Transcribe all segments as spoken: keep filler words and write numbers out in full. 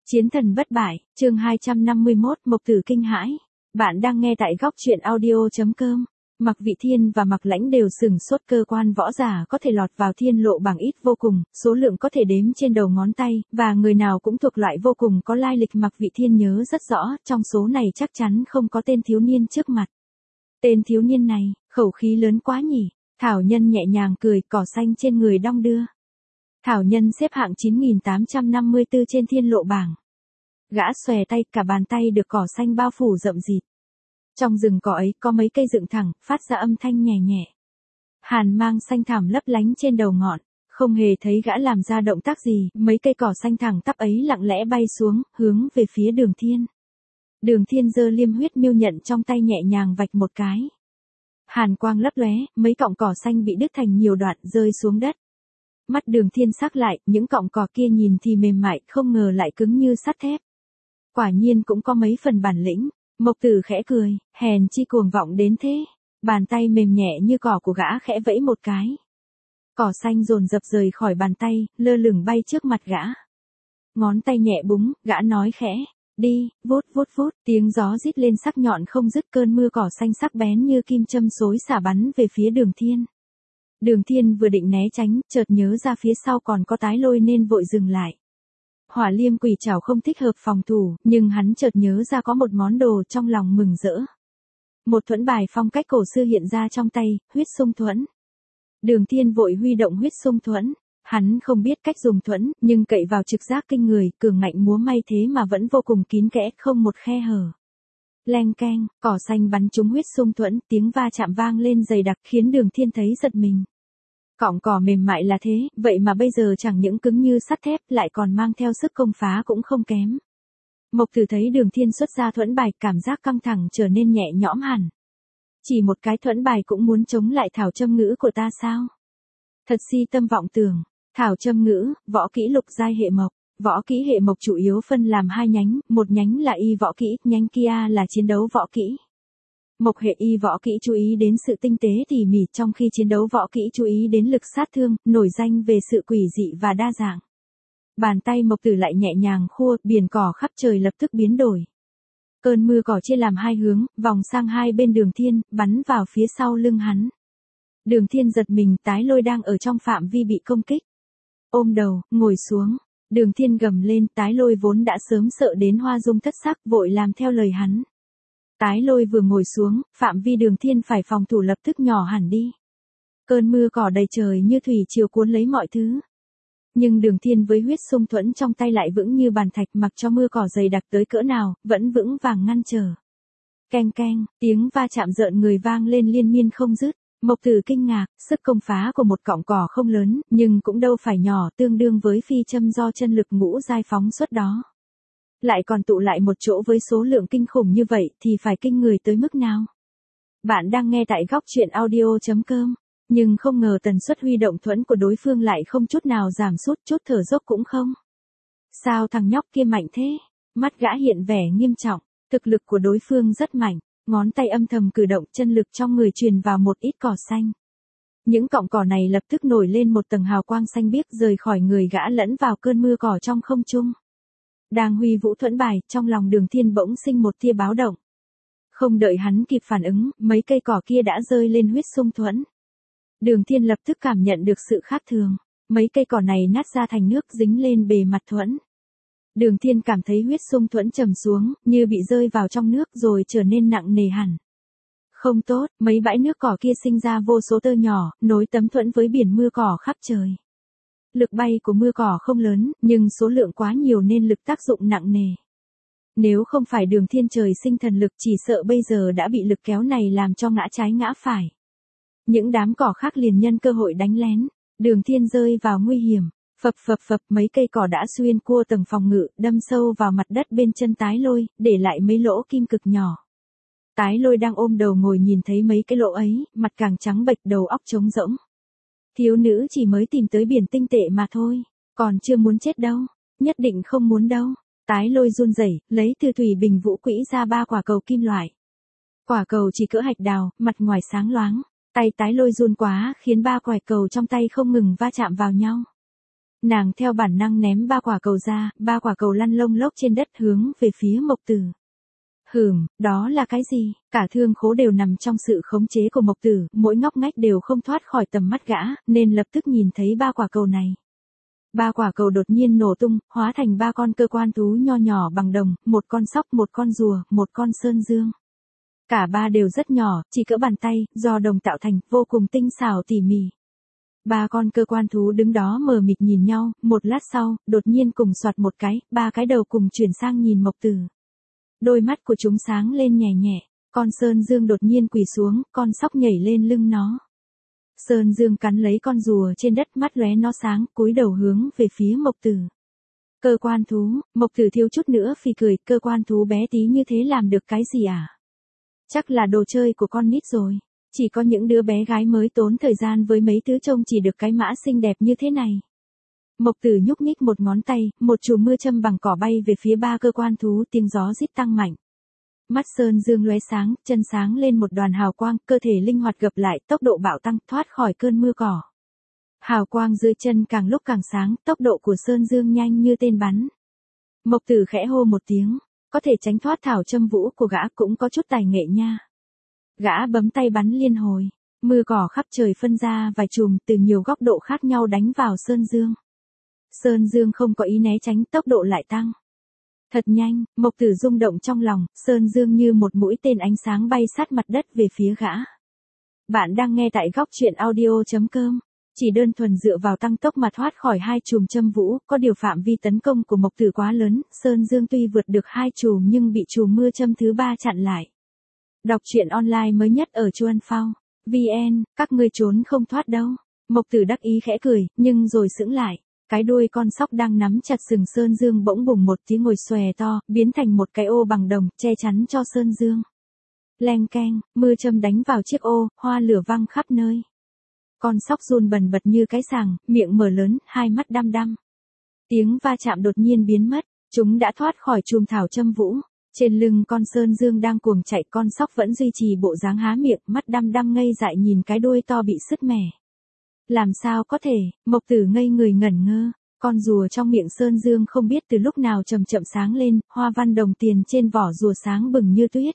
Chiến thần bất bại, chương hai trăm năm mươi mốt, Mộc Tử kinh hãi. Bạn đang nghe tại góc truyện audio chấm com. Mạc Vị Thiên và Mạc Lãnh đều sừng sốt, cơ quan võ giả có thể lọt vào thiên lộ bảng ít vô cùng, số lượng có thể đếm trên đầu ngón tay, và người nào cũng thuộc loại vô cùng có lai lịch. Mạc Vị Thiên nhớ rất rõ, trong số này chắc chắn không có tên thiếu niên trước mặt. Tên thiếu niên này, khẩu khí lớn quá nhỉ. Thảo Nhân nhẹ nhàng cười, cỏ xanh trên người đong đưa. Thảo Nhân xếp hạng chín nghìn tám trăm năm mươi tư trên thiên lộ bảng. Gã xòe tay, cả bàn tay được cỏ xanh bao phủ rậm rịt. Trong rừng cỏ ấy có mấy cây dựng thẳng, phát ra âm thanh nhẹ nhẹ. Hàn mang xanh thẳm lấp lánh trên đầu ngọn, không hề thấy gã làm ra động tác gì, mấy cây cỏ xanh thẳng tắp ấy lặng lẽ bay xuống, hướng về phía Đường Thiên. Đường Thiên giơ liêm huyết miêu nhận trong tay nhẹ nhàng vạch một cái. Hàn quang lấp lóe, mấy cọng cỏ xanh bị đứt thành nhiều đoạn rơi xuống đất. Mắt Đường Thiên sắc lại, những cọng cỏ kia nhìn thì mềm mại, không ngờ lại cứng như sắt thép. Quả nhiên cũng có mấy phần bản lĩnh. Mộc Tử khẽ cười, hèn chi cuồng vọng đến thế. Bàn tay mềm nhẹ như cỏ của gã khẽ vẫy một cái. Cỏ xanh dồn dập rời khỏi bàn tay, lơ lửng bay trước mặt gã. Ngón tay nhẹ búng, gã nói khẽ, đi, vút vút vút, tiếng gió rít lên sắc nhọn không dứt, cơn mưa cỏ xanh sắc bén như kim châm xối xả bắn về phía Đường Thiên. Đường Thiên vừa định né tránh, chợt nhớ ra phía sau còn có tái lôi nên vội dừng lại. Hỏa liêm quỷ trảo không thích hợp phòng thủ, nhưng hắn chợt nhớ ra có một món đồ, trong lòng mừng rỡ. Một thuẫn bài phong cách cổ xưa hiện ra trong tay, huyết xung thuẫn. Đường Thiên vội huy động huyết xung thuẫn. Hắn không biết cách dùng thuẫn, nhưng cậy vào trực giác kinh người, cường ngạnh múa may thế mà vẫn vô cùng kín kẽ, không một khe hở. Leng keng, cỏ xanh bắn trúng huyết xung thuẫn, tiếng va chạm vang lên dày đặc khiến Đường Thiên thấy giật mình. Cọng cỏ mềm mại là thế, vậy mà bây giờ chẳng những cứng như sắt thép, lại còn mang theo sức công phá cũng không kém. Mộc Tử thấy Đường Thiên xuất ra thuẫn bài, cảm giác căng thẳng trở nên nhẹ nhõm hẳn. Chỉ một cái thuẫn bài cũng muốn chống lại thảo châm ngữ của ta sao? Thật si tâm vọng tưởng. Thảo châm ngữ, võ kỹ lục giai hệ mộc. Võ kỹ hệ mộc chủ yếu phân làm hai nhánh, một nhánh là y võ kỹ, nhánh kia là chiến đấu võ kỹ. Mộc hệ y võ kỹ chú ý đến sự tinh tế tỉ mỉ, trong khi chiến đấu võ kỹ chú ý đến lực sát thương, nổi danh về sự quỷ dị và đa dạng. Bàn tay Mộc Tử lại nhẹ nhàng khua, biển cỏ khắp trời lập tức biến đổi. Cơn mưa cỏ chia làm hai hướng, vòng sang hai bên Đường Thiên, bắn vào phía sau lưng hắn. Đường Thiên giật mình, tái lôi đang ở trong phạm vi bị công kích. Ôm đầu, ngồi xuống. Đường Thiên gầm lên, tái lôi vốn đã sớm sợ đến hoa dung thất sắc, vội làm theo lời hắn. Tái lôi vừa ngồi xuống, phạm vi Đường Thiên phải phòng thủ lập tức nhỏ hẳn đi. Cơn mưa cỏ đầy trời như thủy triều cuốn lấy mọi thứ. Nhưng Đường Thiên với huyết xung thuẫn trong tay lại vững như bàn thạch, mặc cho mưa cỏ dày đặc tới cỡ nào, vẫn vững vàng ngăn trở. Keng keng, tiếng va chạm rợn người vang lên liên miên không dứt. Mộc Tử kinh ngạc, sức công phá của một cọng cỏ không lớn, nhưng cũng đâu phải nhỏ, tương đương với phi châm do chân lực ngũ giai phóng xuất đó. Lại còn tụ lại một chỗ với số lượng kinh khủng như vậy thì phải kinh người tới mức nào? Bạn đang nghe tại góc truyện audio chấm com, nhưng không ngờ tần suất huy động thuẫn của đối phương lại không chút nào giảm sút, chút thở dốc cũng không. Sao thằng nhóc kia mạnh thế? Mắt gã hiện vẻ nghiêm trọng, thực lực của đối phương rất mạnh. Ngón tay âm thầm cử động, chân lực trong người truyền vào một ít cỏ xanh. Những cọng cỏ này lập tức nổi lên một tầng hào quang xanh biếc, rời khỏi người gã lẫn vào cơn mưa cỏ trong không trung. Đang huy vũ thuẫn bài, trong lòng Đường Thiên bỗng sinh một tia báo động. Không đợi hắn kịp phản ứng, mấy cây cỏ kia đã rơi lên huyết xung thuẫn. Đường Thiên lập tức cảm nhận được sự khác thường. Mấy cây cỏ này nát ra thành nước dính lên bề mặt thuẫn. Đường Thiên cảm thấy huyết xung thuẫn trầm xuống, như bị rơi vào trong nước rồi trở nên nặng nề hẳn. Không tốt, mấy bãi nước cỏ kia sinh ra vô số tơ nhỏ, nối tấm thuẫn với biển mưa cỏ khắp trời. Lực bay của mưa cỏ không lớn, nhưng số lượng quá nhiều nên lực tác dụng nặng nề. Nếu không phải Đường Thiên trời sinh thần lực, chỉ sợ bây giờ đã bị lực kéo này làm cho ngã trái ngã phải. Những đám cỏ khác liền nhân cơ hội đánh lén. Đường Thiên rơi vào nguy hiểm. Phập phập phập, mấy cây cỏ đã xuyên qua tầng phòng ngự, đâm sâu vào mặt đất bên chân tái lôi, để lại mấy lỗ kim cực nhỏ. Tái lôi đang ôm đầu ngồi nhìn thấy mấy cái lỗ ấy, mặt càng trắng bệch, đầu óc trống rỗng. Thiếu nữ chỉ mới tìm tới biển tinh tệ mà thôi, còn chưa muốn chết đâu, nhất định không muốn đâu. Tái lôi run rẩy, lấy từ thủy bình vũ quỹ ra ba quả cầu kim loại. Quả cầu chỉ cỡ hạch đào, mặt ngoài sáng loáng. Tay tái lôi run quá, khiến ba quả cầu trong tay không ngừng va chạm vào nhau. Nàng theo bản năng ném ba quả cầu ra, ba quả cầu lăn lông lốc trên đất hướng về phía Mộc Tử. Hửm, đó là cái gì? Cả thương khố đều nằm trong sự khống chế của Mộc Tử, mỗi ngóc ngách đều không thoát khỏi tầm mắt gã, nên lập tức nhìn thấy ba quả cầu này. Ba quả cầu đột nhiên nổ tung, hóa thành ba con cơ quan thú nho nhỏ bằng đồng, một con sóc, một con rùa, một con sơn dương. Cả ba đều rất nhỏ, chỉ cỡ bàn tay, do đồng tạo thành, vô cùng tinh xảo tỉ mỉ. Ba con cơ quan thú đứng đó mờ mịt nhìn nhau, một lát sau, đột nhiên cùng soạt một cái, ba cái đầu cùng chuyển sang nhìn Mộc Tử. Đôi mắt của chúng sáng lên nhẹ nhẹ, con sơn dương đột nhiên quỳ xuống, con sóc nhảy lên lưng nó. Sơn dương cắn lấy con rùa trên đất, mắt lóe nó sáng, cúi đầu hướng về phía Mộc Tử. Cơ quan thú, Mộc Tử thiếu chút nữa phì cười, cơ quan thú bé tí như thế làm được cái gì à? Chắc là đồ chơi của con nít rồi. Chỉ có những đứa bé gái mới tốn thời gian với mấy thứ trông chỉ được cái mã xinh đẹp như thế này. Mộc Tử nhúc nhích một ngón tay, một chùm mưa châm bằng cỏ bay về phía ba cơ quan thú, tiếng gió rít tăng mạnh. Mắt sơn dương lóe sáng, chân sáng lên một đoàn hào quang, cơ thể linh hoạt gập lại, tốc độ bạo tăng, thoát khỏi cơn mưa cỏ. Hào quang dưới chân càng lúc càng sáng, tốc độ của sơn dương nhanh như tên bắn. Mộc Tử khẽ hô một tiếng, có thể tránh thoát thảo châm vũ của gã cũng có chút tài nghệ nha. Gã bấm tay bắn liên hồi, mưa cỏ khắp trời phân ra vài chùm từ nhiều góc độ khác nhau đánh vào sơn dương. Sơn dương không có ý né tránh, tốc độ lại tăng. Thật nhanh, Mộc Tử rung động trong lòng, sơn dương như một mũi tên ánh sáng bay sát mặt đất về phía gã. Bạn đang nghe tại góc truyện audio chấm com. Chỉ đơn thuần dựa vào tăng tốc mà thoát khỏi hai chùm châm vũ, có điều phạm vi tấn công của Mộc Tử quá lớn, sơn dương tuy vượt được hai chùm nhưng bị chùm mưa châm thứ ba chặn lại. Đọc truyện online mới nhất ở Chuan Phao vê en, các ngươi trốn không thoát đâu. Mộc Tử đắc ý khẽ cười, nhưng rồi sững lại. Cái đuôi con sóc đang nắm chặt sừng sơn dương bỗng bùng một tiếng ngồi xòe to, biến thành một cái ô bằng đồng, che chắn cho sơn dương. Leng keng, mưa châm đánh vào chiếc ô, hoa lửa văng khắp nơi. Con sóc run bần bật như cái sàng, miệng mở lớn, hai mắt đăm đăm. Tiếng va chạm đột nhiên biến mất, chúng đã thoát khỏi chùm thảo châm vũ. Trên lưng con sơn dương đang cuồng chạy, con sóc vẫn duy trì bộ dáng há miệng, mắt đăm đăm ngây dại nhìn cái đuôi to bị sứt mẻ. Làm sao có thể? Mộc Tử ngây người ngẩn ngơ, con rùa trong miệng sơn dương không biết từ lúc nào chậm chậm sáng lên, hoa văn đồng tiền trên vỏ rùa sáng bừng như tuyết.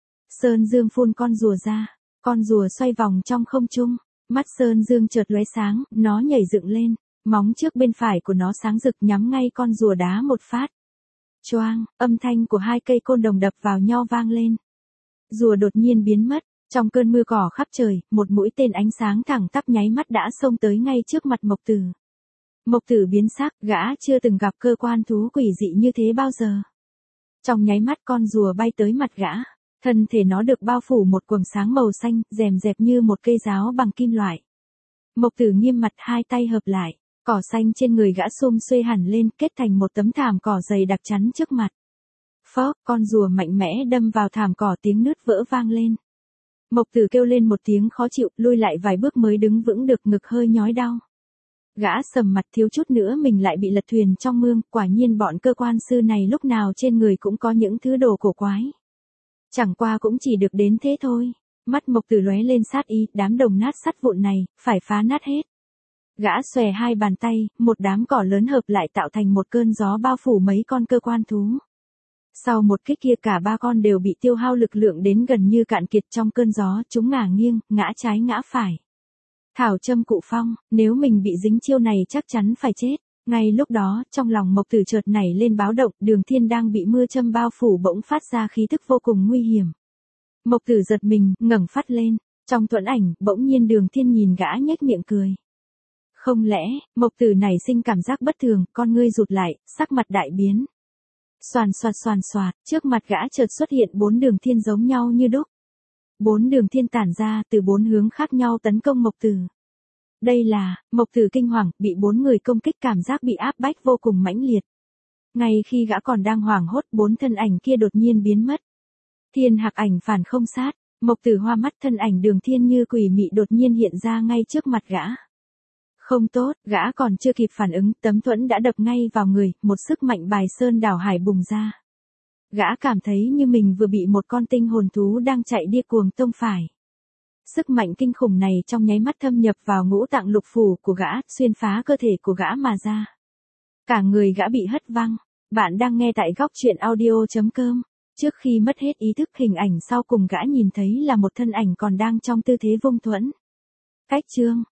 Sơn dương phun con rùa ra, con rùa xoay vòng trong không trung, mắt sơn dương chợt lóe sáng, nó nhảy dựng lên, móng trước bên phải của nó sáng rực nhắm ngay con rùa đá một phát. Choang, âm thanh của hai cây côn đồng đập vào nhau vang lên. Rùa đột nhiên biến mất, trong cơn mưa cỏ khắp trời, một mũi tên ánh sáng thẳng tắp nháy mắt đã xông tới ngay trước mặt Mộc Tử. Mộc Tử biến sắc, gã chưa từng gặp cơ quan thú quỷ dị như thế bao giờ. Trong nháy mắt con rùa bay tới mặt gã, thân thể nó được bao phủ một quầng sáng màu xanh, rèm rẹp như một cây giáo bằng kim loại. Mộc Tử nghiêm mặt, hai tay hợp lại. Cỏ xanh trên người gã sum xuê hẳn lên, kết thành một tấm thảm cỏ dày đặc chắn trước mặt. Phó, con rùa mạnh mẽ đâm vào thảm cỏ, tiếng nứt vỡ vang lên. Mộc Tử kêu lên một tiếng khó chịu, lui lại vài bước mới đứng vững được, ngực hơi nhói đau. Gã sầm mặt, thiếu chút nữa mình lại bị lật thuyền trong mương, quả nhiên bọn cơ quan sư này lúc nào trên người cũng có những thứ đồ cổ quái. Chẳng qua cũng chỉ được đến thế thôi. Mắt Mộc Tử lóe lên sát ý, đám đồng nát sắt vụn này, phải phá nát hết. Gã xòe hai bàn tay, một đám cỏ lớn hợp lại tạo thành một cơn gió bao phủ mấy con cơ quan thú. Sau một kích kia cả ba con đều bị tiêu hao lực lượng đến gần như cạn kiệt, trong cơn gió, chúng ngả nghiêng, ngã trái ngã phải. Thảo châm cụ phong, nếu mình bị dính chiêu này chắc chắn phải chết. Ngay lúc đó, trong lòng Mộc Tử chợt nảy lên báo động, Đường Thiên đang bị mưa châm bao phủ bỗng phát ra khí tức vô cùng nguy hiểm. Mộc Tử giật mình, ngẩng phát lên, trong thuẫn ảnh, bỗng nhiên Đường Thiên nhìn gã nhếch miệng cười. Không lẽ, Mộc Tử nảy sinh cảm giác bất thường, con ngươi rụt lại, sắc mặt đại biến. Xoàn xoạt xoàn xoạt, trước mặt gã chợt xuất hiện bốn đường thiên giống nhau như đúc. Bốn đường thiên tản ra từ bốn hướng khác nhau tấn công Mộc Tử. Đây là, Mộc Tử kinh hoàng, bị bốn người công kích, cảm giác bị áp bách vô cùng mãnh liệt. Ngay khi gã còn đang hoảng hốt, bốn thân ảnh kia đột nhiên biến mất. Thiên Hạc Ảnh phản không sát, Mộc Tử hoa mắt, thân ảnh Đường Thiên như quỷ mị đột nhiên hiện ra ngay trước mặt gã. Không tốt, gã còn chưa kịp phản ứng, tấm thuẫn đã đập ngay vào người, một sức mạnh bài sơn đảo hải bùng ra. Gã cảm thấy như mình vừa bị một con tinh hồn thú đang chạy điên cuồng tông phải. Sức mạnh kinh khủng này trong nháy mắt thâm nhập vào ngũ tạng lục phủ của gã, xuyên phá cơ thể của gã mà ra. Cả người gã bị hất văng. Bạn đang nghe tại góc truyện audio.com. Trước khi mất hết ý thức, hình ảnh sau cùng gã nhìn thấy là một thân ảnh còn đang trong tư thế vung thuẫn. Cách chương,